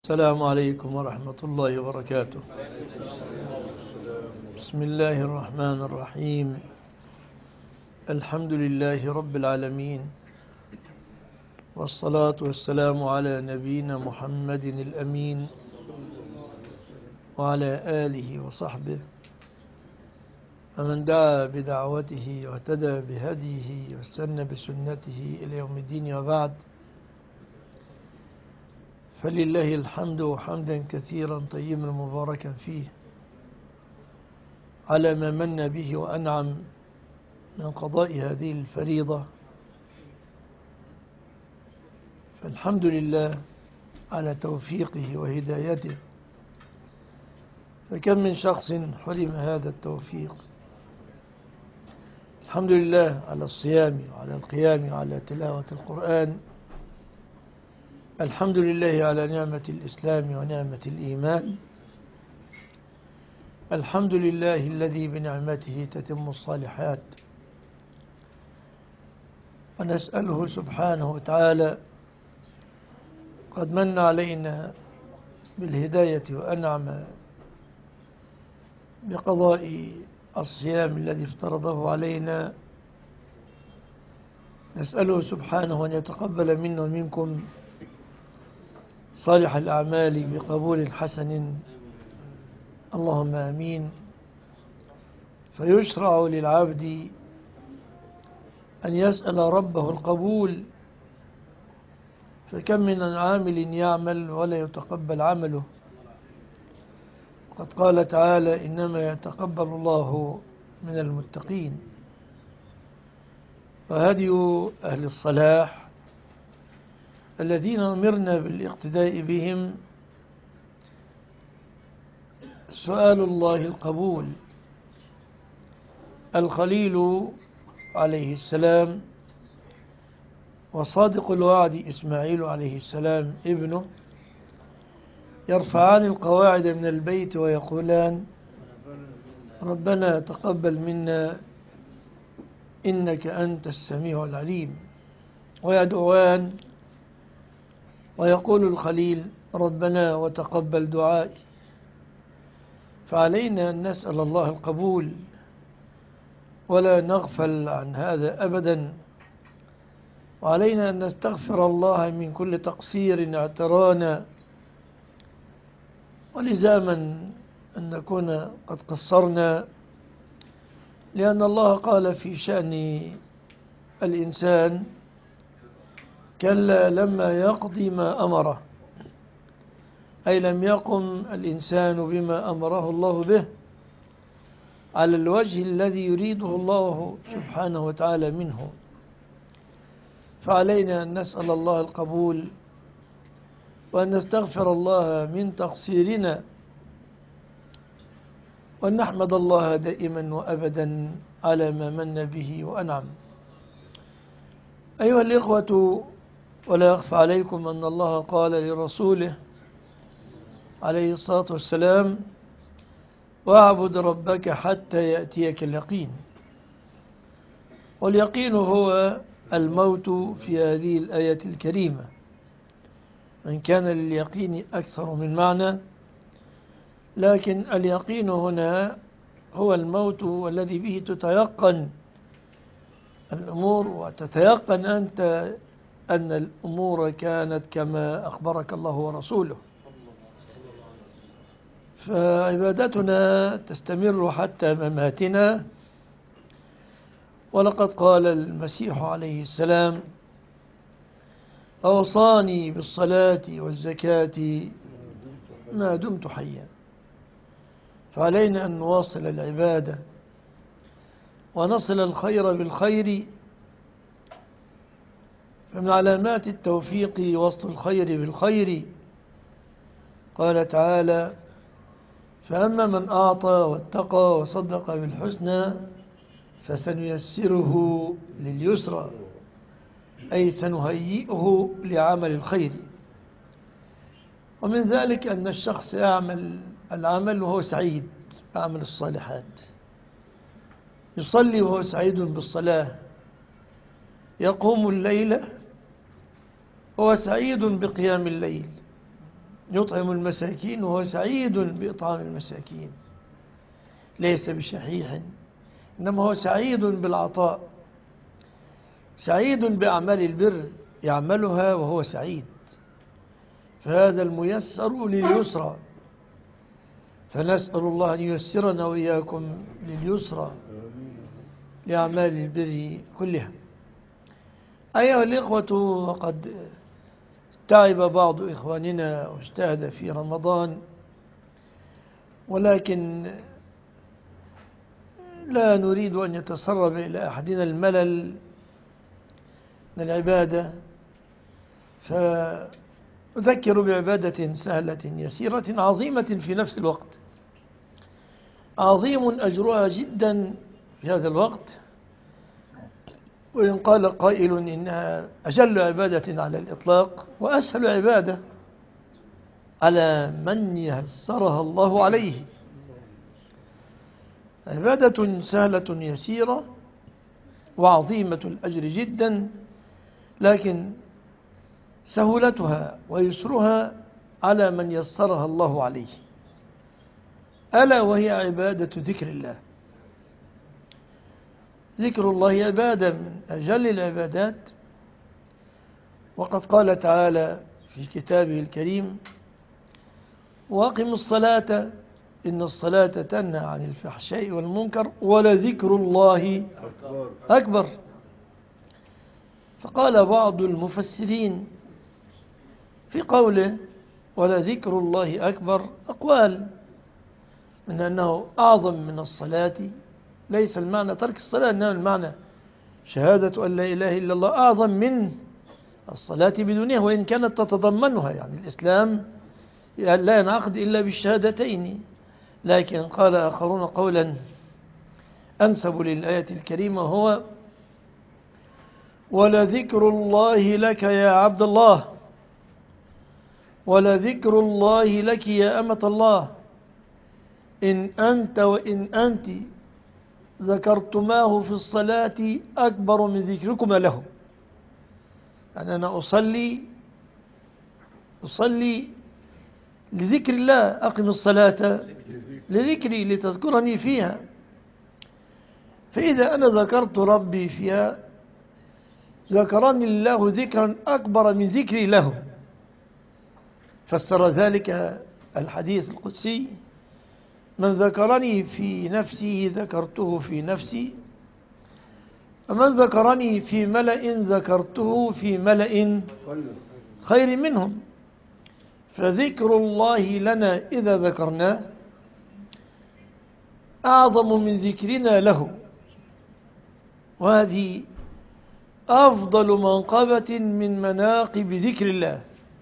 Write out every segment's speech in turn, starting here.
السلام عليكم ورحمة الله وبركاته. بسم الله الرحمن الرحيم. الحمد لله رب العالمين، والصلاة والسلام على نبينا محمد الأمين وعلى آله وصحبه ومن دعا بدعوته واهتدى بهديه واستنى بسنته إلى يوم الدين، وبعد. فلله الحمد حمدا كثيرا طيبا مباركا فيه على ما من به وأنعم من قضاء هذه الفريضة. فالحمد لله على توفيقه وهدايته، فكم من شخص حرم هذا التوفيق. الحمد لله على الصيام وعلى القيام وعلى تلاوة القرآن. الحمد لله على نعمة الإسلام ونعمة الإيمان. الحمد لله الذي بنعمته تتم الصالحات، ونسأله سبحانه وتعالى، قد من علينا بالهداية وأنعم بقضاء الصيام الذي افترضه علينا. نسأله سبحانه أن يتقبل منا ومنكم صالح الأعمال بقبول حسن، اللهم آمين. فيشرع للعبد أن يسأل ربه القبول، فكم من عامل يعمل ولا يتقبل عمله. قد قال تعالى: إنما يتقبل الله من المتقين. وهدي أهل الصلاح الذين أمرنا بالاقتداء بهم سؤال الله القبول. الخليل عليه السلام وصادق الوعد إسماعيل عليه السلام ابنه يرفعان القواعد من البيت ويقولان: ربنا تقبل منا إنك أنت السميع العليم. ويدعوان ويقول الخليل: ربنا وتقبل دعائي. فعلينا أن نسأل الله القبول ولا نغفل عن هذا أبدا، وعلينا أن نستغفر الله من كل تقصير اعترانا ولزاما أن نكون قد قصرنا، لأن الله قال في شأن الإنسان: كلا لما يقضي ما أمره، أي لم يقم الإنسان بما أمره الله به على الوجه الذي يريده الله سبحانه وتعالى منه. فعلينا أن نسأل الله القبول وأن نستغفر الله من تقصيرنا، وأن نحمد الله دائما وأبدا على ما من به وأنعم. أيها الإخوة، ولا يخفى عليكم أن الله قال لرسوله عليه الصلاة والسلام: واعبد ربك حتى يأتيك اليقين. واليقين هو الموت في هذه الآية الكريمة، وإن كان لليقين أكثر من معنى، لكن اليقين هنا هو الموت الذي به تتيقن الأمور، وتتيقن أنت أن الأمور كانت كما أخبرك الله ورسوله. فعبادتنا تستمر حتى مماتنا. ولقد قال المسيح عليه السلام: أوصاني بالصلاة والزكاة ما دمت حيا. فعلينا أن نواصل العبادة ونصل الخير بالخير. فمن علامات التوفيق وصل الخير بالخير. قال تعالى: فأما من أعطى واتقى وصدق بالحسنى فسنيسره لليسرى، أي سنهيئه لعمل الخير. ومن ذلك أن الشخص يعمل العمل وهو سعيد، يعمل الصالحات، يصلي وهو سعيد بالصلاة، يقوم الليل وهو سعيد بقيام الليل، يطعم المساكين وهو سعيد بإطعام المساكين، ليس بشحيح، إنما هو سعيد بالعطاء، سعيد بأعمال البر يعملها وهو سعيد. فهذا الميسر لليسرى، فنسأل الله أن ييسرنا وإياكم لليسرى لأعمال البر كلها. أيها الإخوة، وقد تعب بعض إخواننا واجتهد في رمضان، ولكن لا نريد أن يتسرب إلى أحدنا الملل من العبادة، فأذكر بعبادة سهلة يسيرة عظيمة في نفس الوقت، عظيم أجرها جدا في هذا الوقت، وإن قال قائل إنها أجل عبادة على الإطلاق وأسهل عبادة على من يسرها الله عليه. عبادة سهلة يسيرة وعظيمة الأجر جدا، لكن سهولتها ويسرها على من يسرها الله عليه، ألا وهي عبادة ذكر الله. ذكر الله عبادة من أجل العبادات، وقد قال تعالى في كتابه الكريم: وأقم الصلاة إن الصلاة تنهى عن الفحشاء والمنكر ولذكر الله أكبر. فقال بعض المفسرين في قوله ولذكر الله أكبر أقوال، من أنه أعظم من الصلاة، ليس المعنى ترك الصلاة، إنما المعنى شهادة أن لا إله إلا الله أعظم من الصلاة بدونها، وإن كانت تتضمنها، يعني الإسلام لا ينعقد إلا بالشهادتين. لكن قال آخرون قولا أنسب للآية الكريمة، هو ولذكر الله لك يا عبد الله، ولذكر الله لك يا أمة الله، إن أنت وإن أنت ذكرتماه في الصلاة أكبر من ذكركما له. يعني أنا أصلي لذكر الله، أقم الصلاة لذكري لتذكرني فيها، فإذا أنا ذكرت ربي فيها ذكرني الله ذكرا أكبر من ذكري له. فسر ذلك الحديث القدسي: من ذكرني في نفسه ذكرته في نفسي، ومن ذكرني في ملأ ذكرته في ملأ خير منهم. فذكر الله لنا إذا ذكرناه أعظم من ذكرنا له، وهذه أفضل منقبة من مناقب ذكر الله.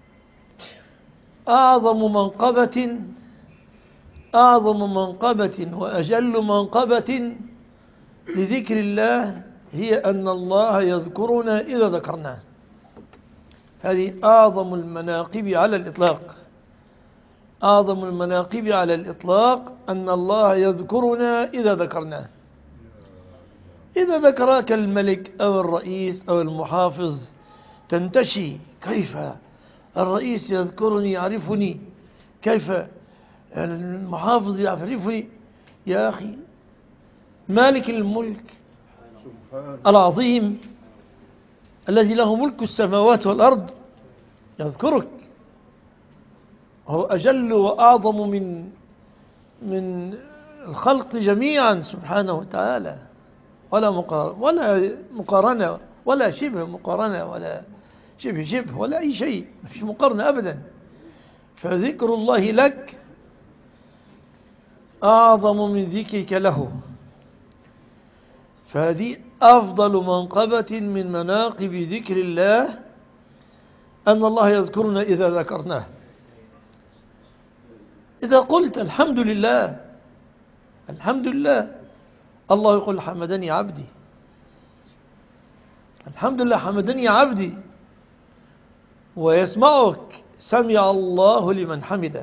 أعظم منقبة وأجل منقبة لذكر الله هي أن الله يذكرنا إذا ذكرناه. هذه أعظم المناقب على الإطلاق، أعظم المناقب على الإطلاق أن الله يذكرنا إذا ذكرناه. إذا ذكرك الملك أو الرئيس أو المحافظ تنتشي: كيف الرئيس يذكرني يعرفني، كيف المحافظ يعرفني. يا أخي، مالك الملك العظيم الذي له ملك السماوات والأرض يذكرك، هو أجل وأعظم من الخلق جميعا سبحانه وتعالى، ولا مقارنة ولا شبه مقارنة ولا شبه ولا أي شيء، ما فيش مقارنة أبدا. فذكر الله لك أعظم من ذكرك له، فهذه أفضل منقبة من مناقب ذكر الله، أن الله يذكرنا إذا ذكرناه. إذا قلت الحمد لله الحمد لله، الله يقول حمدني عبدي، الحمد لله حمدني عبدي، ويسمعك سمع الله لمن حمده.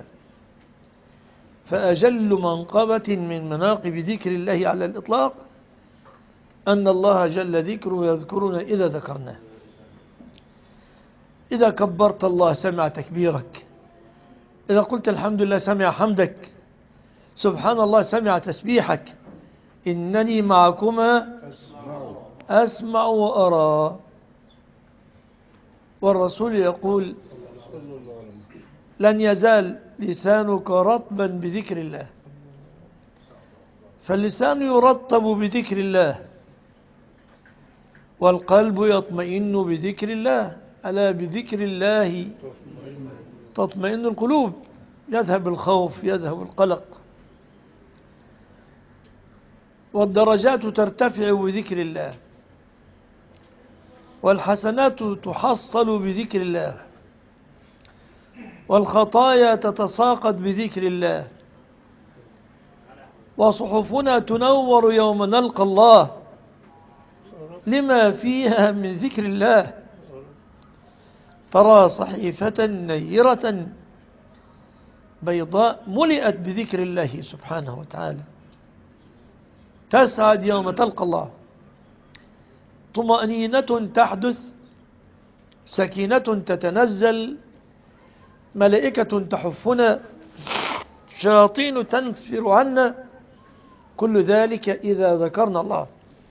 فأجل منقبة من مناقب ذكر الله على الإطلاق أن الله جل ذكره يذكرنا إذا ذكرناه. إذا كبرت الله سمع تكبيرك، إذا قلت الحمد لله سمع حمدك، سبحان الله سمع تسبيحك، إنني معكما أسمع وأرى. والرسول يقول لن يزال لسانك رطبا بذكر الله، فاللسان يرطب بذكر الله، والقلب يطمئن بذكر الله. ألا بذكر الله تطمئن القلوب، يذهب الخوف، يذهب القلق. والدرجات ترتفع بذكر الله، والحسنات تحصل بذكر الله، والخطايا تتساقط بذكر الله، وصحفنا تنور يوم نلقى الله لما فيها من ذكر الله. ترى صحيفة نيرة بيضاء ملئت بذكر الله سبحانه وتعالى، تسعد يوم تلقى الله. طمأنينة تحدث، سكينة تتنزل، ملائكة تحفنا، شياطين تنفر عنا، كل ذلك إذا ذكرنا الله.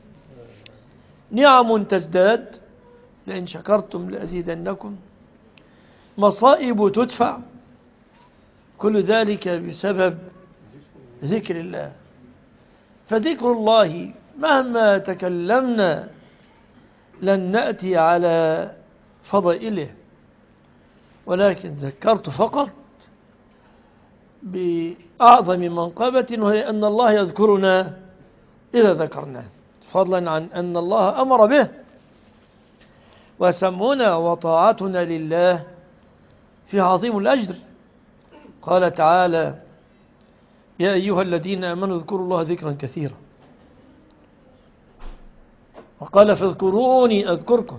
نعم تزداد، لئن شكرتم لأزيدنكم، مصائب تدفع، كل ذلك بسبب ذكر الله. فذكر الله مهما تكلمنا لن نأتي على فضائله، ولكن ذكرت فقط بأعظم منقبة، وهي أن الله يذكرنا إذا ذكرناه، فضلا عن أن الله أمر به. وسمعنا وطاعتنا لله في عظيم الأجر. قال تعالى: يا أيها الذين آمنوا اذكروا الله ذكرا كثيرا. وقال: فاذكروني أذكركم.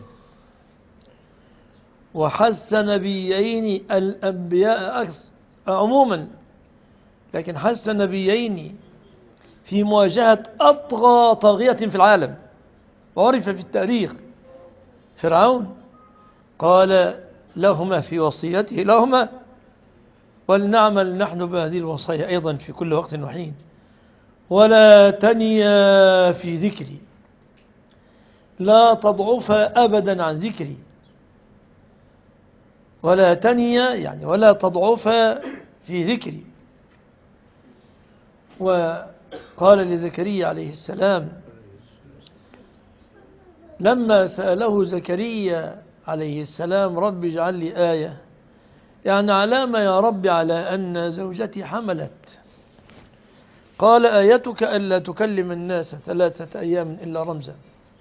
وحث نبيين الأنبياء عموما، لكن حث نبيين في مواجهة أطغى طاغية في العالم وعرف في التاريخ، فرعون، قال لهما في وصيته لهما: ولنعمل نحن بهذه الوصية أيضا في كل وقت وحين، ولا تنيا في ذكري، لا تضعف أبدا عن ذكري. ولا تنيا يعني ولا تضعف في ذكري. وقال لزكريا عليه السلام لما سأله زكريا عليه السلام: رب اجعل لي آية، يعني علامة يا رب على أن زوجتي حملت. قال: آيتك ألا تكلم الناس 3 أيام إلا رمزا،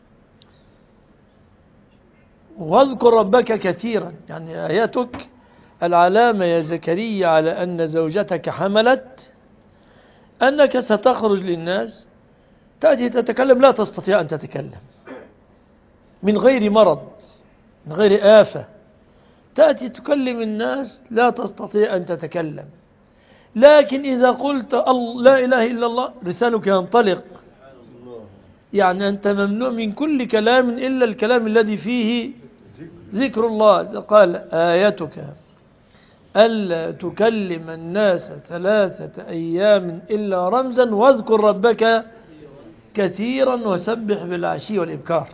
واذكر ربك كثيرا. يعني آيتك العلامة يا زكريا على أن زوجتك حملت أنك ستخرج للناس، تأتي تتكلم لا تستطيع أن تتكلم، من غير مرض، من غير آفة، تأتي تكلم الناس لا تستطيع أن تتكلم. لكن إذا قلت لا إله إلا الله لسانك ينطلق، يعني أنت ممنوع من كل كلام إلا الكلام الذي فيه ذكر الله. قال: آيتك ألا تكلم الناس 3 أيام إلا رمزا، واذكر ربك كثيرا وسبح بالعشي والإبكار.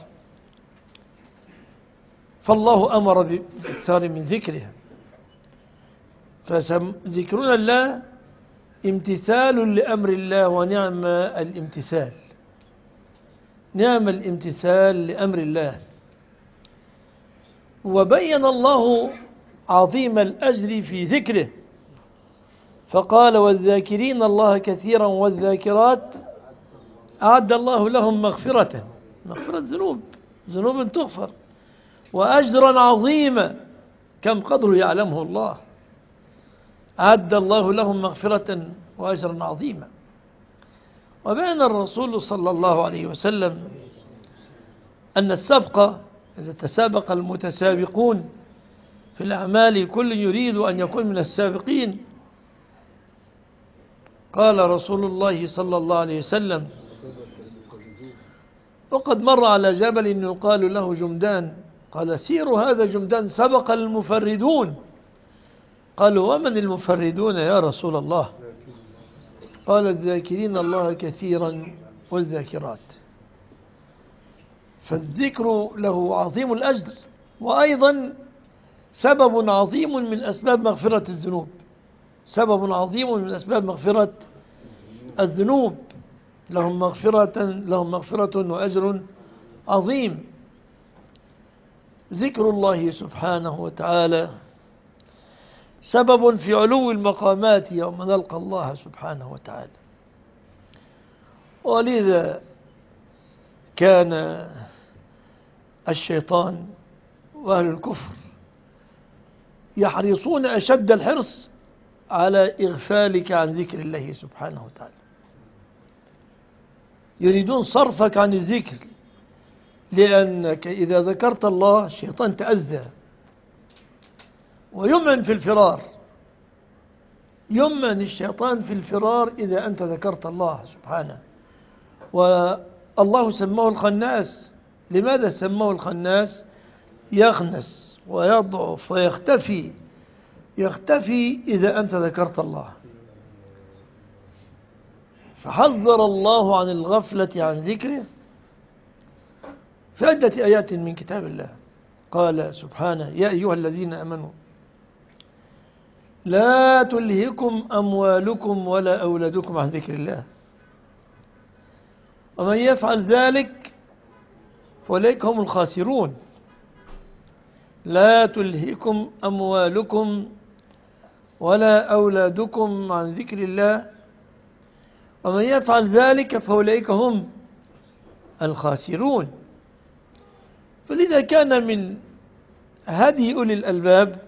فالله أمر بالإكثار من ذكرها، فذكرنا الله امتثال لأمر الله، ونعم الامتثال، نعم الامتثال لأمر الله. وبين الله عظيم الأجر في ذكره، فقال: والذاكرين الله كثيرا والذاكرات أعد الله لهم مغفرة ذنوب تغفر، وأجرا عظيما كم قدره يعلمه الله. أعد الله لهم مغفرة وأجرا عظيما. وبين الرسول صلى الله عليه وسلم أن السبق، إذا تسابق المتسابقون في الأعمال كل يريد أن يكون من السابقين. قال رسول الله صلى الله عليه وسلم: وقد مر على جبل يقال له جمدان، قال: سيروا هذا جمدان، سبق المفردون قالوا ومن المفردون يا رسول الله؟ قال الذاكرين الله كثيرا والذاكرات. فالذكر له عظيم الأجر، وأيضا سبب عظيم من أسباب مغفرة الذنوب، سبب عظيم من أسباب مغفرة الذنوب. لهم مغفرة وأجر عظيم. ذكر الله سبحانه وتعالى سبب في علو المقامات يوم نلقى الله سبحانه وتعالى. ولذا كان الشيطان وأهل الكفر يحرصون أشد الحرص على إغفالك عن ذكر الله سبحانه وتعالى، يريدون صرفك عن الذكر، لأنك إذا ذكرت الله الشيطان تأذى ويمن في الفرار، يمن الشيطان في الفرار إذا أنت ذكرت الله سبحانه. والله سماه الخناس. لماذا سماه الخناس؟ يخنس ويضعف ويختفي، يختفي إذا أنت ذكرت الله. فحذر الله عن الغفلة عن ذكره في عدة آيات من كتاب الله. قال سبحانه يا أيها الذين آمنوا لا تلهكم أموالكم ولا أولادكم عن ذكر الله ومن يفعل ذلك فأولئك هم الخاسرون. لا تلهكم أموالكم ولا أولادكم عن ذكر الله ومن يفعل ذلك فأولئك هم الخاسرون. فلذا كان من هدي أولي الألباب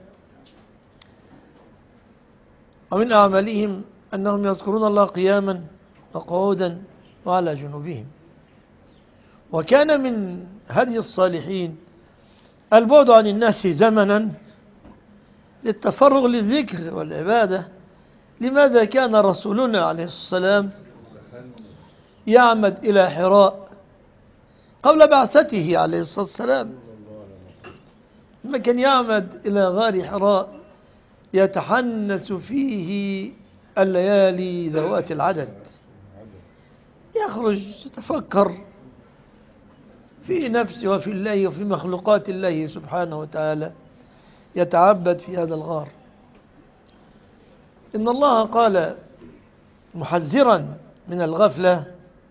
ومن أعمالهم أنهم يذكرون الله قياما وقعودا وعلى جنوبهم. وكان من هدي الصالحين البعد عن الناس زمنا للتفرغ للذكر والعبادة. لماذا كان رسولنا عليه الصلاة والسلام يعمد إلى حراء قبل بعثته عليه الصلاة والسلام؟ لما كان يعمد إلى غار حراء يتحنس فيه الليالي ذوات العدد، يخرج يتفكر في نفسه وفي الله وفي مخلوقات الله سبحانه وتعالى، يتعبد في هذا الغار. إن الله قال محذرا من الغفلة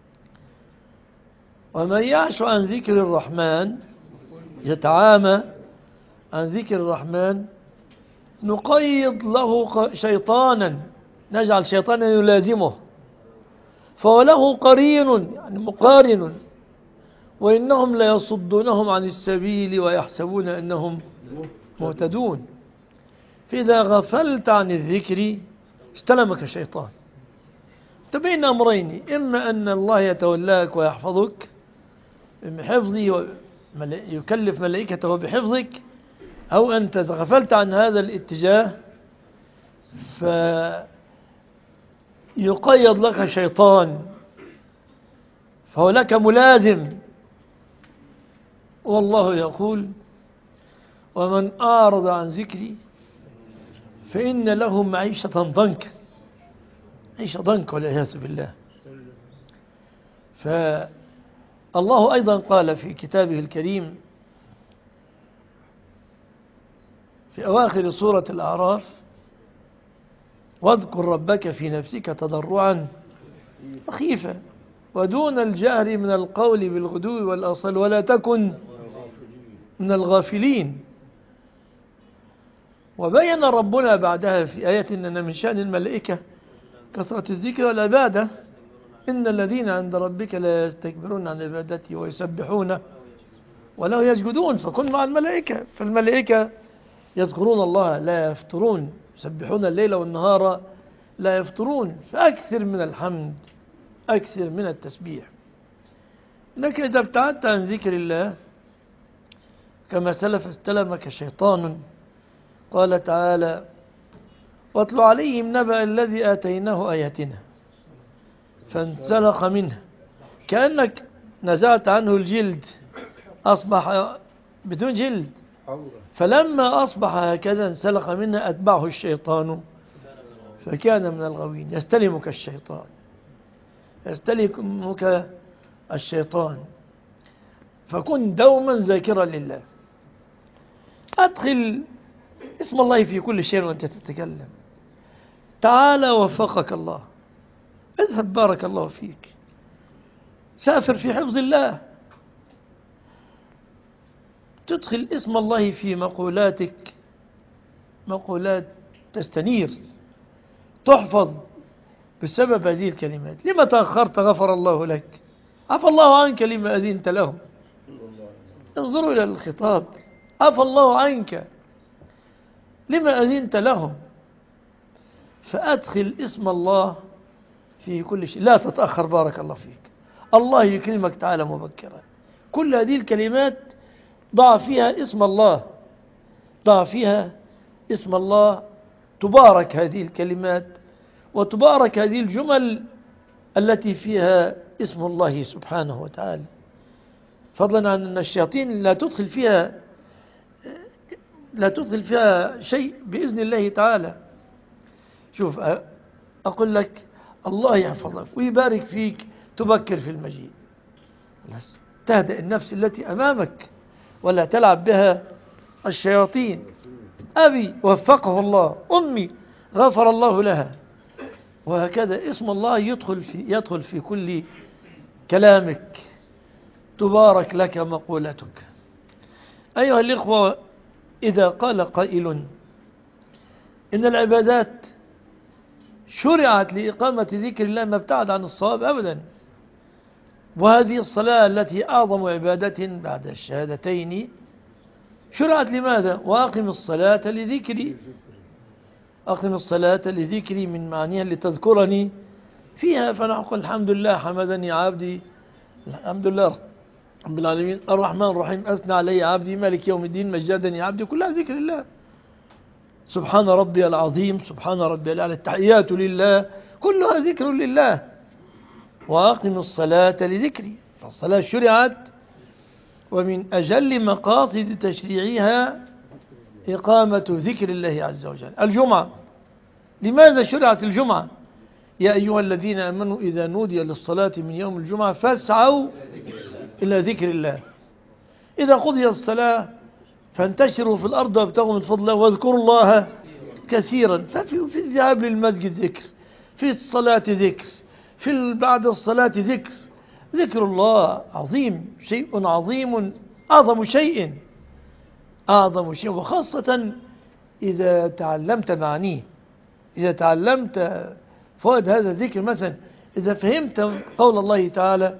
ومن يعش عن ذكر الرحمن، يتعامى عن ذكر الرحمن نقيض له شيطانا، نجعل شيطانا يلازمه فهو له قرين، يعني مقارن، وإنهم ليصدونهم عن السبيل ويحسبون أنهم مهتدون. فإذا غفلت عن الذكر استلمك الشيطان. بين أمرين، إما أن الله يتولاك ويحفظك بحفظه يكلف ملائكته بحفظك، أو أنت غفلت عن هذا الاتجاه فيقيض لك شيطان فهو لك ملازم. والله يقول ومن أعرض عن ذكري فإن له معيشة ضنكا، عيشة ضنك والعياذ بالله. فالله أيضا قال في كتابه الكريم في أواخر سورة الأعراف واذكر ربك في نفسك تضرعا وخيفا ودون الجهر من القول بالغدو والآصال ولا تكن من الغافلين. وبين ربنا بعدها في آية إن من شأن الملائكة كثرة الذكر والعبادة إن الذين عند ربك لا يستكبرون عن عبادته ويسبحونه وله يسجدون. فكن مع الملائكة، فالملائكة يذكرون الله لا يفترون، يسبحون الليل والنهار لا يفترون. فأكثر من الحمد، أكثر من التسبيح. إنك إذا ابتعدت عن ذكر الله كما سلف استلمك شيطان. قال تعالى واتل عليهم نبأ الذي آتيناه آياتنا فانسلخ منها، كأنك نزعت عنه الجلد أصبح بدون جلد، فلما أصبح هكذا انسلخ منها أتبعه الشيطان فكان من الغاوين. يستلمك الشيطان، يستلمك الشيطان، فكن دوما ذاكرا لله. أدخل اسم الله في كل شيء وأنت تتكلم. تعالى وفقك الله، اذهب بارك الله فيك، سافر في حفظ الله. تدخل اسم الله في مقولاتك، مقولات تستنير تحفظ بسبب هذه الكلمات. لما تأخرت غفر الله لك، عفى الله عنك لما أذنت لهم. انظروا إلى الخطاب، عفى الله عنك لما أذنت لهم. فأدخل اسم الله في كل شيء، لا تتأخر بارك الله فيك، الله يكرمك تعالى مبكرا. كل هذه الكلمات ضع فيها اسم الله، ضع فيها اسم الله، تبارك هذه الكلمات وتبارك هذه الجمل التي فيها اسم الله سبحانه وتعالى. فضلا عن أن الشياطين لا تدخل فيها شيء بإذن الله تعالى. شوف أقول لك الله يحفظك ويبارك فيك، تبكر في المجيء، تهدأ النفس التي أمامك ولا تلعب بها الشياطين. أبي وفقه الله، أمي غفر الله لها. وهكذا اسم الله يدخل في كل كلامك، تبارك لك مقولتك. أيها الإخوة، إذا قال قائل إن العبادات شرعت لإقامة ذكر الله ما ابتعد عن الصواب أبدا. وهذه الصلاة التي أعظم عبادة بعد الشهادتين شرعت لماذا؟ وأقم الصلاة لذكري. أقم الصلاة لذكري من معنيها لتذكرني فيها. فنقول الحمد لله حمدني عبدي، الحمد لله رب العالمين الرحمن الرحيم أثنى علي عبدي، مالك يوم الدين مجدني عبدي، كلها ذكر الله. سبحان ربي العظيم، سبحان ربي الأعلى، التحيات لله، كلها ذكر لله. وأقم الصلاة لذكري، فالصلاة شرعت ومن أجل مقاصد تشريعها إقامة ذكر الله عز وجل. الجمعة، لماذا شرعت الجمعة؟ يا أيها الذين آمنوا إذا نودي للصلاة من يوم الجمعة فاسعوا إلى ذكر الله. إذا قضي الصلاة فانتشروا في الأرض وابتغوا من فضله واذكروا الله كثيرا. ففي الذهاب للمسجد ذكر، في الصلاة ذكر، في بعد الصلاة ذكر. ذكر الله عظيم، شيء عظيم، أعظم شيء، أعظم شيء، وخاصة إذا تعلمت معانيه، إذا تعلمت فوائد هذا الذكر. مثلا إذا فهمت قول الله تعالى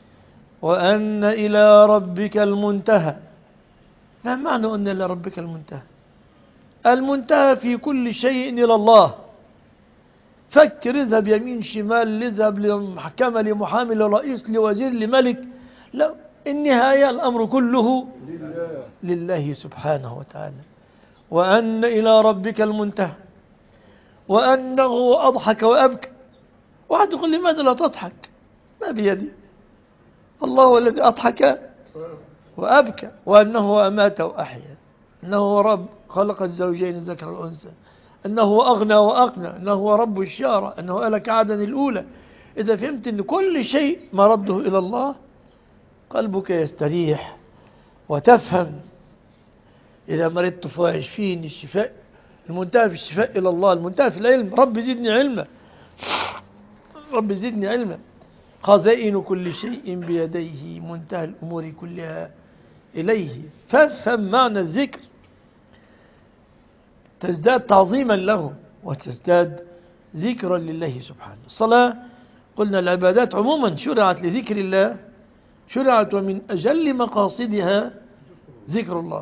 وأن إلى ربك المنتهى، ما معنى أن إلى ربك المنتهى؟ المنتهى في كل شيء إلى الله. فكر، اذهب يمين شمال، اذهب لمحكمة، لمحامي، لرئيس، لوزير، لملك، لا، النهاية الأمر كله لله سبحانه وتعالى. وأن إلى ربك المنتهى وأنه أضحك وأبكى. واحد يقول لماذا لا تضحك؟ ما بيدي، الله هو الذي أضحك وأبكى، وأنه أمات وأحيا، أنه رب خلق الزوجين الذكر والأنثى، أنه أغنى وأقنى، أنه رب الشارع، أنه أهلك عادا الأولى. إذا فهمت أن كل شيء مرده إلى الله قلبك يستريح وتفهم. إذا مرضت فاشفيني، الشفاء المنتهى في الشفاء إلى الله، المنتهى في العلم، رب زدني علما، رب زدني علما. خزائن كل شيء بيديه، منتهى الأمور كلها إليه. فافهم معنى الذكر، تزداد تعظيما له وتزداد ذكرا لله سبحانه. الصلاة قلنا العبادات عموما شرعت لذكر الله، شرعت ومن أجل مقاصدها ذكر الله.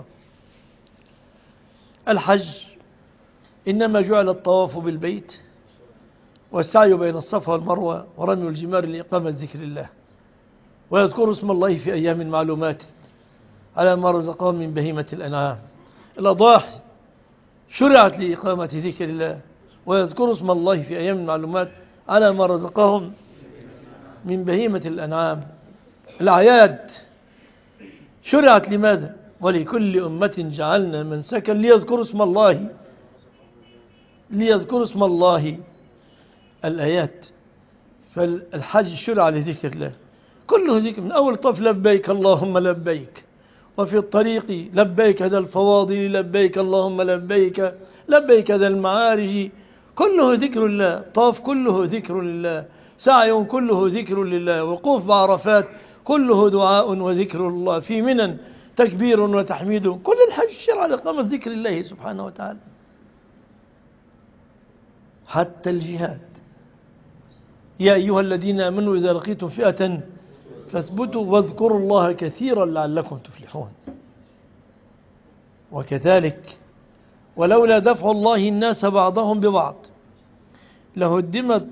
الحج إنما جعل الطواف بالبيت والسعي بين الصفا والمروة ورمي الجمار لإقامة ذكر الله، ويذكر اسم الله في أيام معلومات على ما رزقهم من بهيمة الأنعام. الأضاحي شرعت لإقامة ذكر الله، ويذكر اسم الله في أيام معلومات على ما رزقهم من بهيمة الأنعام. الأعياد شرعت لماذا؟ ولكل أمة جعلنا منسكا ليذكروا اسم الله الآيات. فالحج شرع لذكر الله، كله ذكر، من أول طف لبيك اللهم لبيك، وفي الطريق لبيك ذا الفواضل، لبيك اللهم لبيك، لبيك ذا المعارج، كله ذكر الله. طاف كله ذكر لله، سعي كله ذكر لله، وقوف بعرفات كله دعاء وذكر الله، في منن تكبير وتحميد، كل الحج شرع لإقامة ذكر الله سبحانه وتعالى. حتى الجهاد، يا أيها الذين آمنوا إذا لقيتم فئة فاثبتوا واذكروا الله كثيرا لعلكم تفلحون. وكذلك ولولا دفع الله الناس بعضهم ببعض لهدمت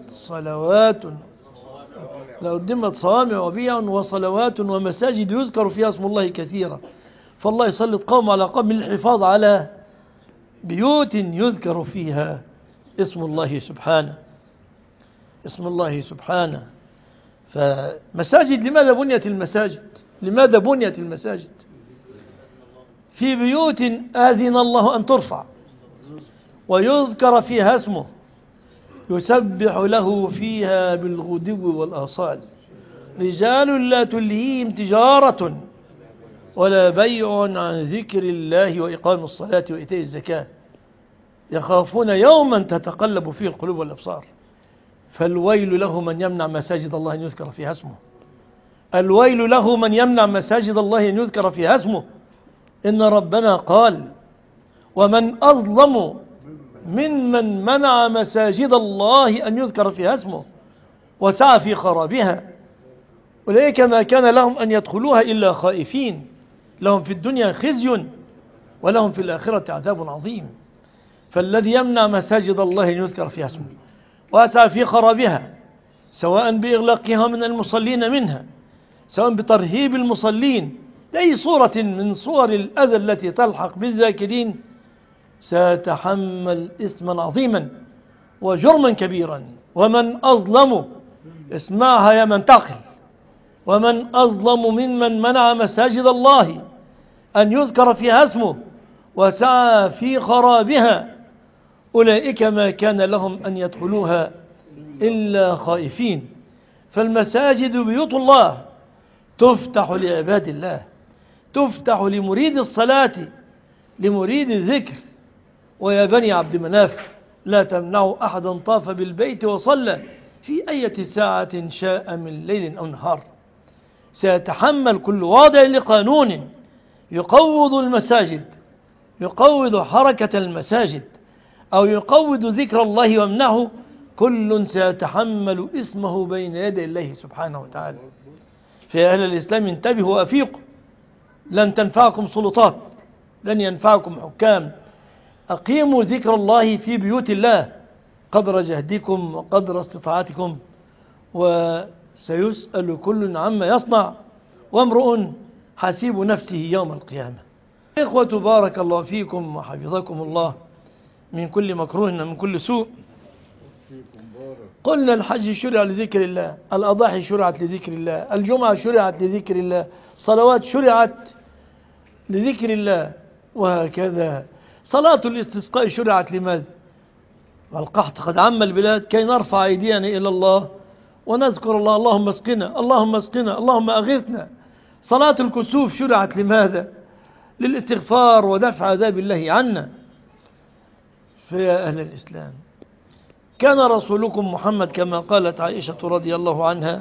صوامع وبيع وصلوات ومساجد يذكر فيها اسم الله كثيرا. فالله يسلط قوم على قوم للحفاظ على بيوت يذكر فيها اسم الله سبحانه. فمساجد، لماذا بنيت المساجد؟ في بيوت آذن الله أن ترفع ويذكر فيها اسمه، يسبح له فيها بالغدو والآصال، رجال لا تلهيهم تجارة ولا بيع عن ذكر الله وإقام الصلاة وإيتاء الزكاة، يخافون يوما تتقلب فيه القلوب والأبصار. فالويل له من يمنع مساجد الله أن يذكر فيها اسمه، الويل له من يمنع مساجد الله أن يذكر فيها اسمه. إن ربنا قال: ومن أظلم ممن منع مساجد الله أن يذكر فيها اسمه وسعى في خرابها، أولئك ما كان لهم أن يدخلوها إلا خائفين، لهم في الدنيا خزي ولهم في الآخرة عذاب عظيم. فالذي يمنع مساجد الله أن يذكر فيها اسمه وسعى في خرابها، سواء بإغلاقها من المصلين منها، سواء بترهيب المصلين لأي صورة من صور الأذى التي تلحق بالذاكرين، سيتحمل إثما عظيما وجرما كبيرا. ومن أظلم، اسمعها يا من تعقل، ومن أظلم ممن منع مساجد الله أن يذكر فيها اسمه وسعى في خرابها، أولئك ما كان لهم أن يدخلوها إلا خائفين. فالمساجد بيوت الله تفتح لعباد الله، تفتح لمريد الصلاة، لمريد الذكر. ويا بني عبد مناف لا تمنعوا أحدا طاف بالبيت وصلى في أي ساعة شاء من ليل أو نهار. سيتحمل كل واضع لقانون يقوض المساجد، يقوض حركة المساجد، أو يقوض ذكر الله ويمنعه، كل سيتحمل اسمه بين يدي الله سبحانه وتعالى. في أهل الإسلام انتبهوا وأفيقوا، لن تنفعكم سلطات، لن ينفعكم حكام. أقيموا ذكر الله في بيوت الله قدر جهدكم وقدر استطاعتكم، وسيسأل كل عما يصنع، وامرؤ حسيب نفسه يوم القيامة. إخوة بارك الله فيكم وحفظكم الله من كل مكروه ومن كل سوء. قلنا الحج شرع لذكر الله، الأضاحي شرعت لذكر الله، الجمعة شرعت لذكر الله، الصلوات شرعت لذكر الله، وهكذا صلاة الاستسقاء شرعت لماذا؟ والقحط قد عم البلاد كي نرفع أيدينا إلى الله ونذكر الله، اللهم اسقنا، اللهم اسقنا، اللهم أغثنا. صلاة الكسوف شرعت لماذا؟ للاستغفار ودفع عذاب الله عنا. فيا أهل الإسلام، كان رسولكم محمد كما قالت عائشة رضي الله عنها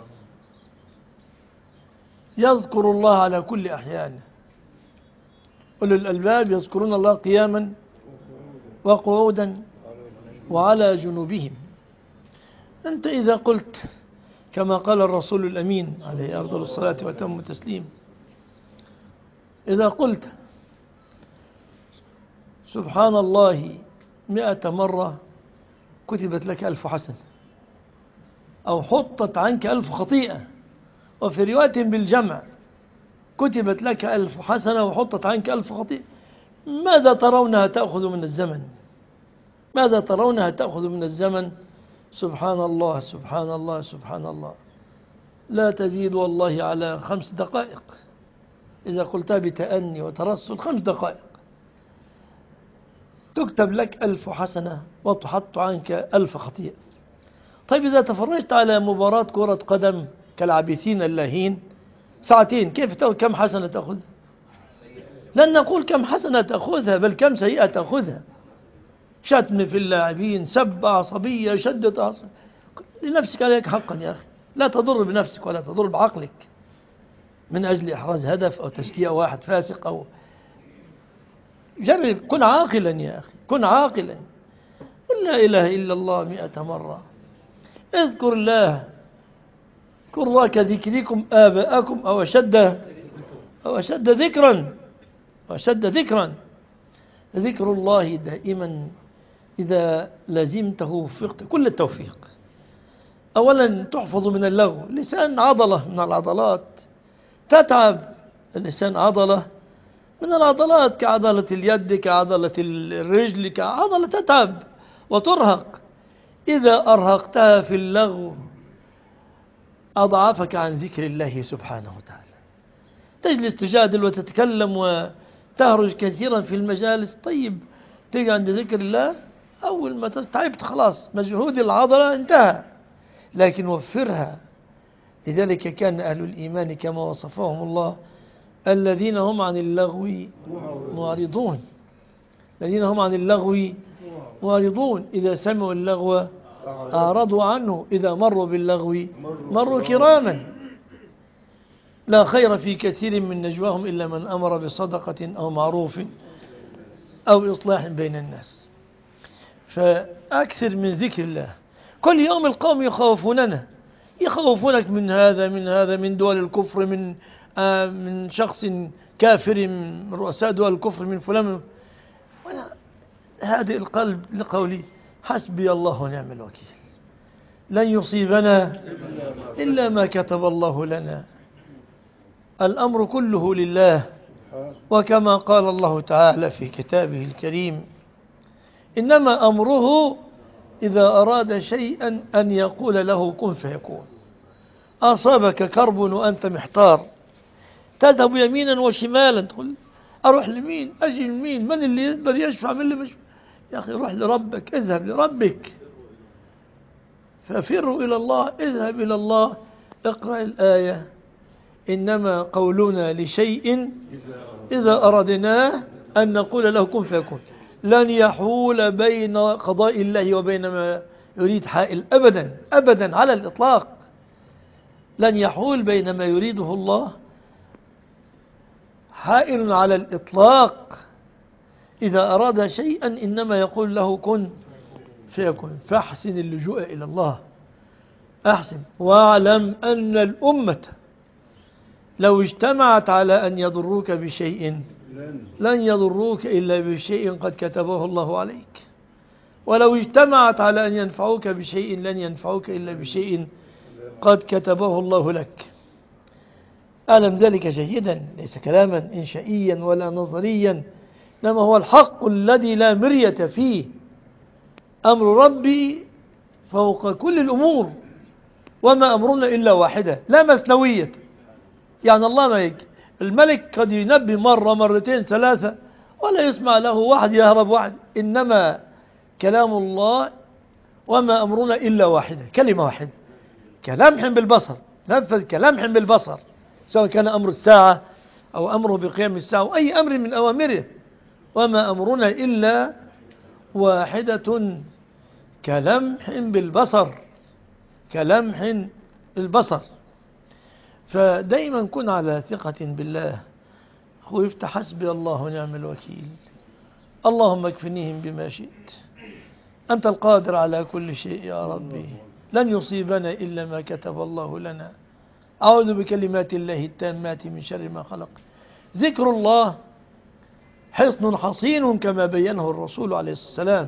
يذكر الله على كل أحيانه. أولو الألباب يذكرون الله قياما وقعودا وعلى جنوبهم. أنت إذا قلت كما قال الرسول الأمين عليه أفضل الصلاة وأتم التسليم، إذا قلت سبحان الله 100 مرة كتبت لك 1000 حسنة، أو حطت عنك 1000 خطيئة، وفي رواية بالجمع كتبت لك 1000 حسنة وحطت عنك 1000 خطيئة. ماذا ترونها تأخذ من الزمن؟ ماذا ترونها تأخذ من الزمن؟ سبحان الله سبحان الله سبحان الله، لا تزيد والله على 5 دقائق. إذا قلتها بتأني وترسل 5 دقائق تكتب لك 1000 حسنة وتحط عنك 1000 خطيئة. طيب إذا تفرجت على مباراة كرة قدم كالعابثين اللاهين 2 ساعة، كيف كم حسنة تأخذ؟ لن نقول كم حسنة تأخذها، بل كم سيئة تأخذها. شتم في اللاعبين، سب، عصبية، شدة عصبية. لنفسك عليك حقا يا أخي، لا تضر بنفسك ولا تضر بعقلك من أجل إحراز هدف أو تشجيع واحد فاسق. أو جرب، كن عاقلا يا أخي، كن عاقلا. قل لا إله إلا الله 100 مرة. اذكر الله، اذكر الله كذكركم آباءكم أو أشد ذكرا، ذكر الله دائما إذا لزمته وفقت كل التوفيق. أولا تحفظ من اللغو. اللسان عضلة من العضلات، تتعب. اللسان عضلة من العضلات كعضلة اليد، كعضلة الرجل، كعضلة تتعب وترهق. إذا أرهقتها في اللغو أضعفك عن ذكر الله سبحانه وتعالى. تجلس تجادل وتتكلم وتهرج كثيرا في المجالس. طيب تيجي عند ذكر الله أول ما تعبت خلاص، مجهود العضلة انتهى، لكن وفرها. لذلك كان أهل الإيمان كما وصفهم الله الذين هم عن اللغو معرضون. الذين هم عن اللغو معرضون، إذا سمعوا اللغو أعرضوا عنه، إذا مروا باللغو مروا كراما. لا خير في كثير من نجواهم إلا من أمر بصدقة أو معروف أو إصلاح بين الناس. فأكثر من ذكر الله. كل يوم القوم يخوفوننا، يخوفونك من هذا من دول الكفر، من شخص كافر، من رؤساء دول الكفر، من فلان. هذه القلب لقولي حسبي الله ونعم الوكيل، لن يصيبنا إلا ما كتب الله لنا، الأمر كله لله. وكما قال الله تعالى في كتابه الكريم إنما أمره إذا أراد شيئا أن يقول له كن فيكون. أصابك كرب وأنت محتار، تذهب يمينا وشمالا، تقول أروح لمين، أجي لمين، من اللي يقدر يشفع، من اللي مش. يا أخي روح لربك، اذهب لربك، ففروا إلى الله، اذهب إلى الله. اقرأ الآية إنما قولنا لشيء إذا أردناه أن نقول له كن فيكون. لن يحول بين قضاء الله وبين ما يريد حائل أبدا أبدا على الإطلاق. لن يحول بين ما يريده الله حائل على الإطلاق. إذا أراد شيئا إنما يقول له كن فيكون. فاحسن اللجوء إلى الله، أحسن. واعلم أن الأمة لو اجتمعت على أن يضروك بشيء لن يضروك إلا بشيء قد كتبه الله عليك، ولو اجتمعت على أن ينفعوك بشيء لن ينفعوك إلا بشيء قد كتبه الله لك. أعلم ذلك جيدا، ليس كلاما إنشائيا ولا نظريا، إنما هو الحق الذي لا مرية فيه. أمر ربي فوق كل الأمور، وما أمرنا إلا واحدة لا مثنوية. يعني الله ما يجي الملك قد ينبي مرة مرتين 3 ولا يسمع له واحد، يهرب واحد. إنما كلام الله وما أمرنا إلا واحدة، كلمة واحدة كلمح بالبصر، نفذ كلمح بالبصر، سواء كان أمر الساعة أو أمره بقيام الساعة أو أي أمر من أوامره. وما أمرنا إلا واحدة كلمح بالبصر، كلمح البصر. فدائما كن على ثقة بالله. خوفت حسبي الله ونعم الوكيل. اللهم اكفنيهم بما شئت، أنت القادر على كل شيء يا ربي، لن يصيبنا إلا ما كتب الله لنا. أعوذ بكلمات الله التامات من شر ما خلق. ذكر الله حصن حصين كما بينه الرسول عليه السلام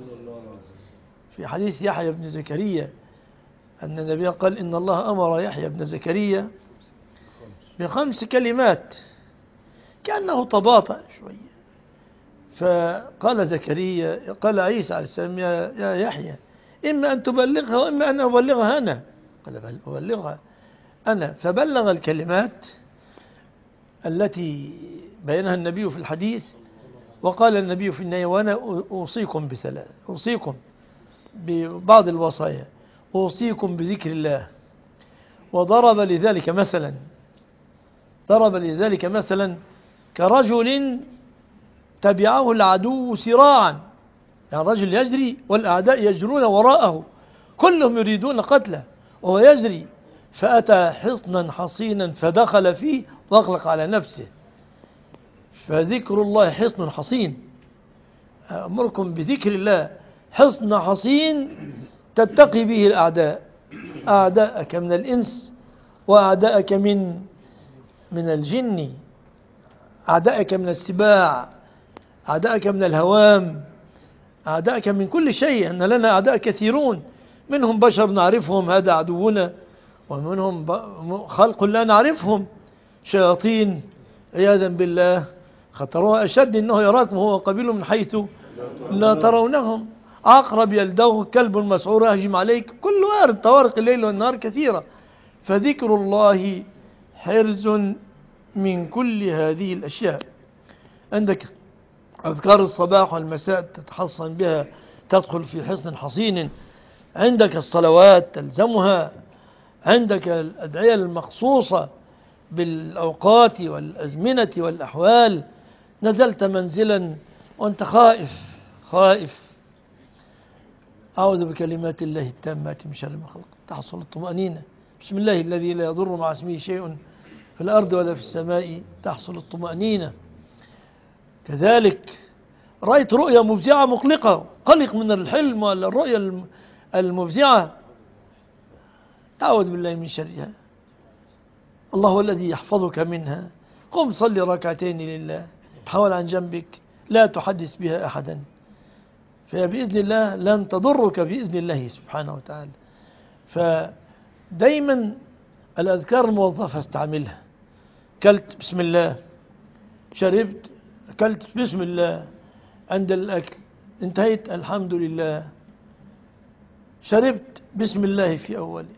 في حديث يحيى بن زكريا أن النبي قال إن الله أمر يحيى بن زكريا ب5 كلمات، كأنه تباطأ شوية. فقال زكريا، قال عيسى عليه السلام يا يحيى إما أن تبلغها وإما أن أبلغها أنا. قال بل أبلغها أنا. فبلغ الكلمات التي بينها النبي في الحديث، وقال النبي في النهاية: وأنا أوصيكم بثلاث، أوصيكم ببعض الوصايا، أوصيكم بذكر الله. وضرب لذلك مثلا، ضرب لذلك مثلا كرجل تبعه العدو سراعا، يعني رجل يجري والأعداء يجرون وراءه كلهم يريدون قتله وهو يجري، فأتى حصنا حصينا فدخل فيه واغلق على نفسه. فذكر الله حصن حصين، أمركم بذكر الله حصن حصين تتقي به الأعداء، أعداءك من الإنس وأعداءك من الجن، أعداءك من السباع، أعداءك من الهوام، أعداءك من كل شيء. أن لنا أعداء كثيرون، منهم بشر نعرفهم هذا عدونا، ومنهم خلق لا نعرفهم، شياطين عياذا بالله خطرها أشد، إنه يراكم هو قبيل من حيث لا ترونهم، عقرب يلدغه كلب مسعور يهجم عليك، كل وارد، طوارق الليل والنهار كثيرة. فذكر الله حرز من كل هذه الأشياء. عندك أذكار الصباح والمساء تتحصن بها، تدخل في حصن حصين. عندك الصلوات تلزمها، عندك الأدعية المخصوصة بالأوقات والأزمنة والأحوال. نزلت منزلا وأنت خائف، أعوذ بكلمات الله التامات من شر ما خلق، تحصل الطمأنينة. بسم الله الذي لا يضر مع اسمه شيء في الأرض ولا في السماء، تحصل الطمأنينة. كذلك رأيت رؤيا مفزعة مقلقة، قلق من الحلم ولا الرؤيا المفزعة، تعوذ بالله من شرها، الله هو الذي يحفظك منها. قم صلي ركعتين لله، تحول عن جنبك، لا تحدث بها أحدا، فبإذن الله لن تضرك بإذن الله سبحانه وتعالى. فدايما الأذكار الموظفة استعملها. كلت بسم الله، شربت أكلت بسم الله، عند الأكل انتهيت الحمد لله، شربت بسم الله في أوله،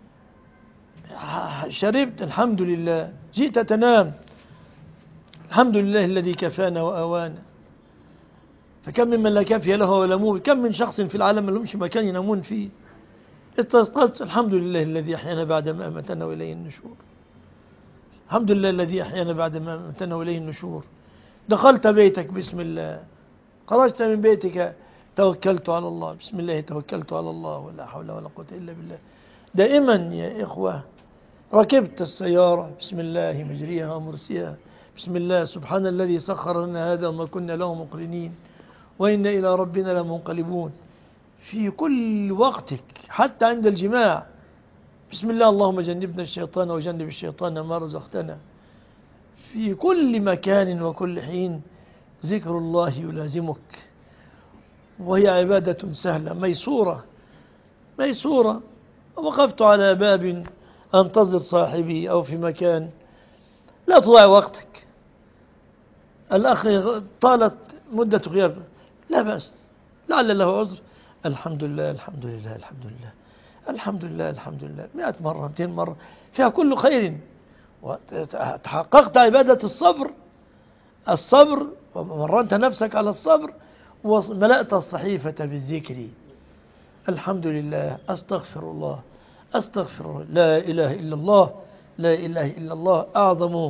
شربت الحمد لله، جئت تنام الحمد لله الذي كفانا وآوانا. فكم ممن لا كافي له ولا موت، كم من شخص في العالم ما لهمش مكان ينامون فيه. استيقظت الحمد لله الذي أحيانا بعد ما أمتنا وإليه النشور، الحمد لله الذي أحيانا بعد ما أمتنا وإليه النشور. دخلت بيتك بسم الله، خرجت من بيتك توكلت على الله، بسم الله توكلت على الله ولا حول ولا قوة إلا بالله. دائما يا إخوة، ركبت السيارة بسم الله مجريها ومرسيها، بسم الله سبحان الذي سخر لنا هذا وما كنا له مقرنين وإنا إلى ربنا لمنقلبون. في كل وقتك حتى عند الجماع بسم الله اللهم جنبنا الشيطان وجنب الشيطان ما رزقتنا. في كل مكان وكل حين ذكر الله يلازمك، وهي عبادة سهلة ميسورة. وقفت على باب أنتظر صاحبي أو في مكان، لا تضيع وقتك. الأخ طالت مدة غياب، لا بأس، لعل له عذر، الحمد لله الحمد لله الحمد لله الحمد لله الحمد لله 100 مرة 200 مرة، فيها كل خير. وتحققت عبادة الصبر ومرنت نفسك على الصبر، وملأت الصحيفة بالذكر. الحمد لله، أستغفر الله، لا إله إلا الله، لا إله إلا الله، أعظم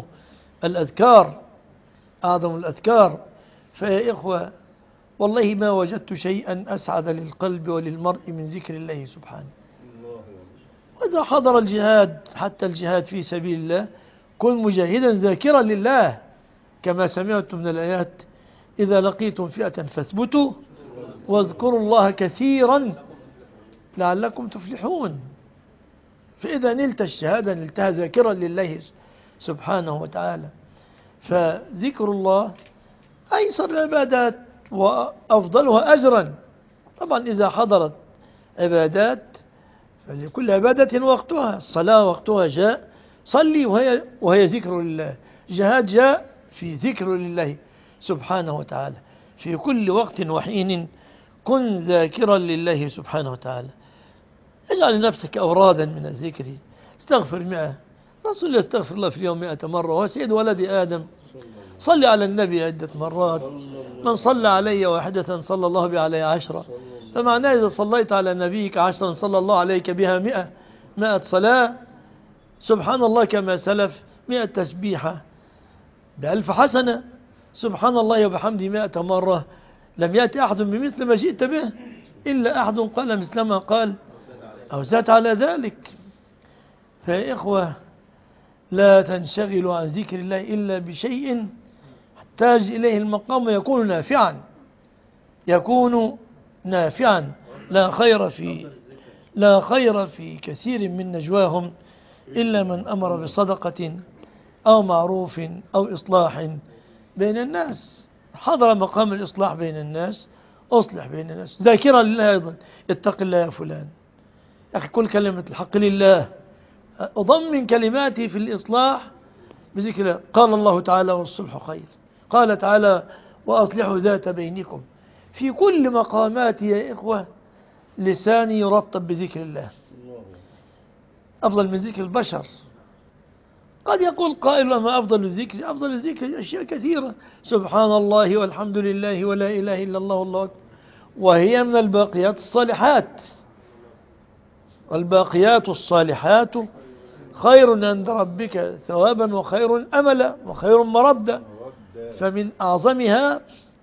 الأذكار. فيا إخوة والله ما وجدت شيئا أسعد للقلب وللمرء من ذكر الله سبحانه. وإذا حضر الجهاد، حتى الجهاد في سبيل الله، كن مجاهدا ذاكرا لله، كما سمعت من الآيات: إذا لقيتم فئة فاثبتوا واذكروا الله كثيرا لعلكم تفلحون. فإذا نلت الشهادة نلتها ذاكرا لله سبحانه وتعالى. فذكر الله أيسر العبادات وأفضلها أجرا. طبعا إذا حضرت عبادات فلكل عبادة وقتها، الصلاة وقتها جاء صلي وهي ذكر لله، جهاد جاء في ذكر لله سبحانه وتعالى. في كل وقت وحين كن ذاكرا لله سبحانه وتعالى. اجعل لنفسك أورادا من الذكر، استغفر 100، الرسول يستغفر الله في اليوم 100 مرة، وهو سيد ولد آدم. صل على النبي عدة مرات، من صلى علي واحدة صلى الله بها عليه 10. فمعناه إذا صليت على نبيك 10 صلى الله عليك بها 100 صلاة. سبحان الله كما سلف 100 تسبيحة ب1000 حسنة. سبحان الله وبحمده 100 مرة. لم يأتي أحد بمثل ما جئت به إلا أحد قال مثل ما قال أو زاد على ذلك. فيا إخوة، لا تنشغلوا عن ذكر الله إلا بشيء يحتاج إليه المقام ويكون نافعا. يكون نافعا. لا خير في كثير من نجواهم إلا من أمر بصدقة أو معروف أو إصلاح بين الناس. حضر مقام الإصلاح بين الناس، أصلح بين الناس. ذاكرا لله أيضا، اتق الله يا فلان. يا أخي كل كلمة الحق لله. أضمن كلماتي في الإصلاح بذكر الله. قال الله تعالى والصلح خير. قال تعالى وأصلحوا ذات بينكم. في كل مقاماتي يا إخوة لساني يرطب بذكر الله أفضل من ذكر البشر. قد يقول قائل ما أفضل الذكر؟ أفضل الذكر أشياء كثيرة، سبحان الله والحمد لله ولا إله إلا الله والله أكبر، وهي من الباقيات الصالحات. والباقيات الصالحات خير عند ربك ثوابا وخير أملا وخير مردا. فمن أعظمها،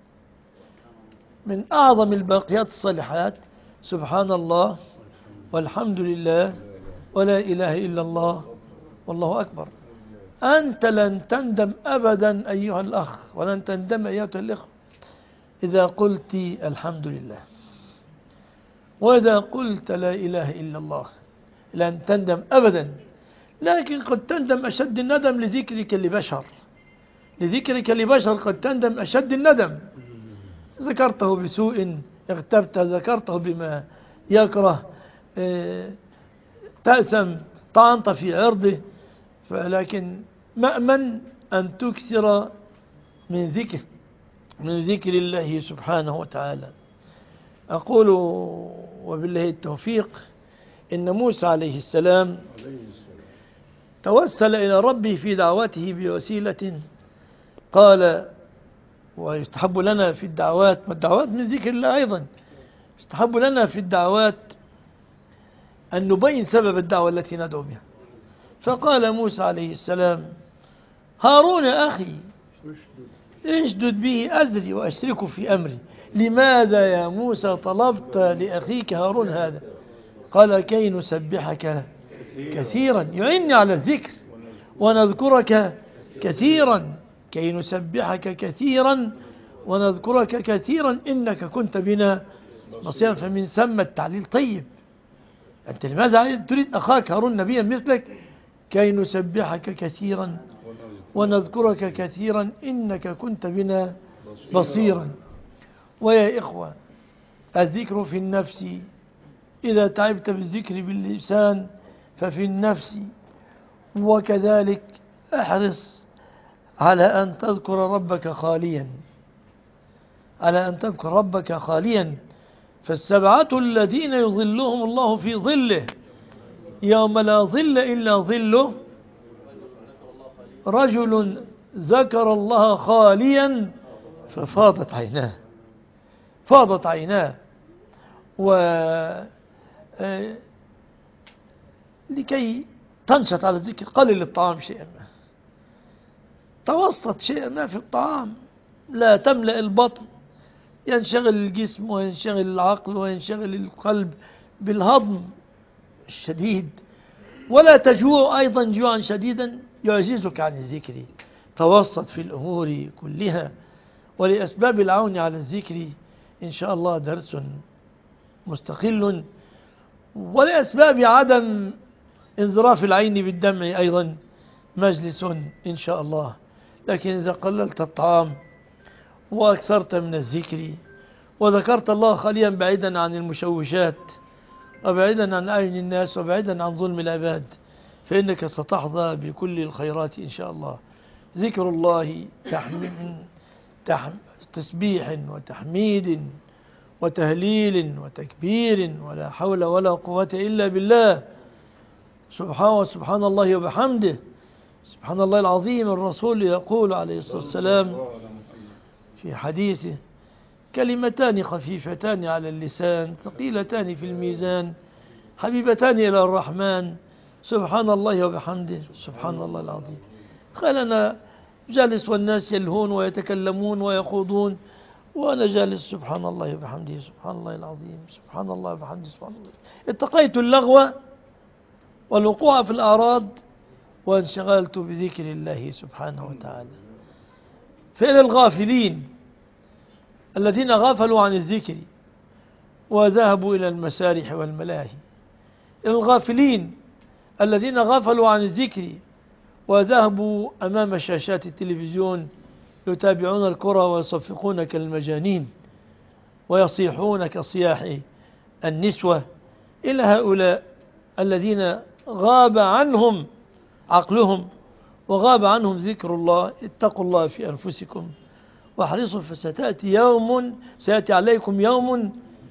من أعظم الباقيات الصالحات سبحان الله والحمد لله ولا إله إلا الله والله أكبر. أنت لن تندم أبدا أيها الأخ، ولن تندم أيها الأخوة إذا قلت الحمد لله، وإذا قلت لا إله إلا الله لن تندم أبدا. لكن قد تندم أشد الندم لذكرك لبشر. لذكرك لبشر قد تندم أشد الندم. ذكرته بسوء اغتبت، ذكرته بما يكره، تأثم، طعنت في عرضه. فلكن مأمن أن تكثر من ذكر الله سبحانه وتعالى. أقول وبالله التوفيق إن موسى عليه السلام توسل إلى ربه في دعوته بوسيلة. قال ويستحب لنا في الدعوات، والدعوات من ذكر الله أيضا، يستحب لنا في الدعوات أن نبين سبب الدعوة التي ندعو بها. فقال موسى عليه السلام هارون أخي اشدد به أزري وأشركه في أمري. لماذا يا موسى طلبت لأخيك هارون هذا؟ قال كي نسبحك كثيرا، يعني على الذكر، ونذكرك كثيرا، كي نسبحك كثيرا ونذكرك كثيرا إنك كنت بنا بصيرا. فمن ثم التعليل طيب. أنت لماذا تريد أخاك هارون نبيا مثلك؟ كي نسبحك كثيرا ونذكرك كثيرا إنك كنت بنا بصيرا. ويا إخوة، الذكر في النفس. إذا تعبت بالذكر باللسان ففي النفس. وكذلك احرص على أن تذكر ربك خاليا، على أن تذكر ربك خاليا. فالسبعة الذين يظلهم الله في ظله يوم لا ظل إلا ظله: رجل ذكر الله خاليا ففاضت عيناه، فاضت عيناه. لكي تنشط على الذكر قلل الطعام شيئا ما، توسط شيئا ما في الطعام، لا تملأ البطن. ينشغل الجسم وينشغل العقل وينشغل القلب بالهضم الشديد، ولا تجوع أيضا جوعا شديدا يعجزك عن الذكر. توسط في الأمور كلها. ولأسباب العون على الذكر إن شاء الله درس مستقل، ولأسباب عدم انظراف العين بالدمع أيضا مجلس إن شاء الله. لكن إذا قللت الطعام وأكثرت من الذكر وذكرت الله خاليا بعيدا عن المشوشات وبعيدا عن أعين الناس وبعيدا عن ظلم العباد، فإنك ستحظى بكل الخيرات إن شاء الله. ذكر الله تسبيح وتحميد وتهليل وتكبير، ولا حول ولا قوة إلا بالله. سبحان الله وبحمده سبحان الله العظيم. الرسول يقول عليه الصلاة والسلام في حديثه: كلمتان خفيفتان على اللسان ثقيلتان في الميزان حبيبتان إلى الرحمن سبحان الله وبحمده سبحان الله العظيم. خلنا جالس والناس يلهون ويتكلمون ويخوضون، وأنا جالس سبحان الله وبحمده سبحان الله العظيم سبحان الله وبحمده سبحان الله. اتقيت اللغو والوقوع في الأعراض وانشغلت بذكر الله سبحانه وتعالى. فإلى الغافلين الذين غافلوا عن الذكر وذهبوا إلى المسارح والملاهي، إلى الغافلين الذين غافلوا عن الذكر وذهبوا أمام شاشات التلفزيون يتابعون الكرة ويصفقون كالمجانين ويصيحون كصياح النسوة. إلى هؤلاء الذين غاب عنهم عقلهم وغاب عنهم ذكر الله: اتقوا الله في أنفسكم واحرصوا، سيأتي عليكم يوم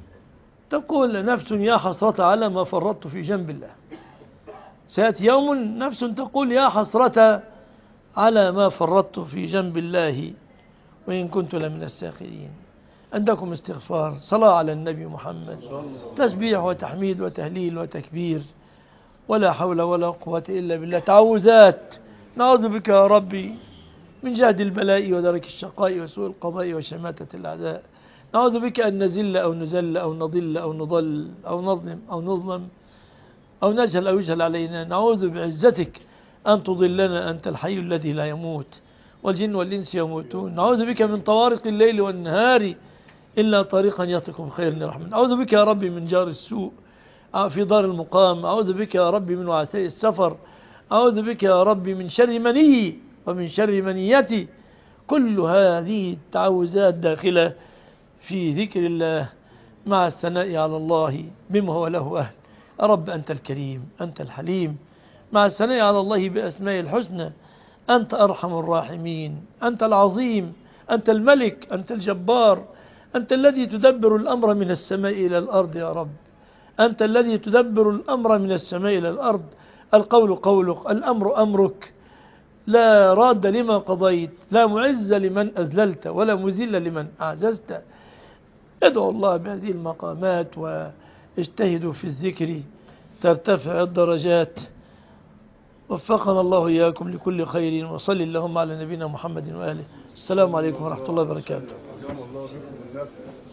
تقول نفس يا حسرة على ما فرطت في جنب الله. سيأتي يوم نفس تقول يا حسرة على ما فرطت في جنب الله وإن كنت لمن الساخرين. عندكم استغفار، صلاة على النبي محمد، تسبيح وتحميد وتهليل وتكبير، ولا حول ولا قوة إلا بالله، تعوذات. نعوذ بك يا ربي من جهد البلاء ودرك الشقاء وسوء القضاء وشماتة الأعداء. نعوذ بك أن نزل أو نزل أو نضل أو نضل أو نظلم أو نظلم أو نجهل أو يجهل علينا. نعوذ بعزتك أن تضلنا، أنت الحي الذي لا يموت والجن والإنس يموتون. نعوذ بك من طوارق الليل والنهار إلا طريقا يطلق خير رحمة. نعوذ بك يا ربي من جار السوء في دار المقام. أعوذ بك يا ربي من وعثاء السفر. أعوذ بك يا ربي من شر مني ومن شر منيتي. كل هذه التعوذات داخلة في ذكر الله مع الثناء على الله بما هو له أهل. يا رب أنت الكريم، أنت الحليم، مع الثناء على الله بأسماء الحسنى. أنت أرحم الراحمين، أنت العظيم، أنت الملك، أنت الجبار، أنت الذي تدبر الأمر من السماء إلى الأرض. يا رب أنت الذي تدبر الأمر من السماء إلى الأرض. القول قولك، الأمر أمرك، لا راد لما قضيت، لا معز لمن أذللت ولا مذل لمن أعززت. ادعوا الله بهذه المقامات واجتهدوا في الذكر ترتفع الدرجات. وفقنا الله إياكم لكل خير، وصل اللهم على نبينا محمد وآله. السلام عليكم ورحمة الله وبركاته.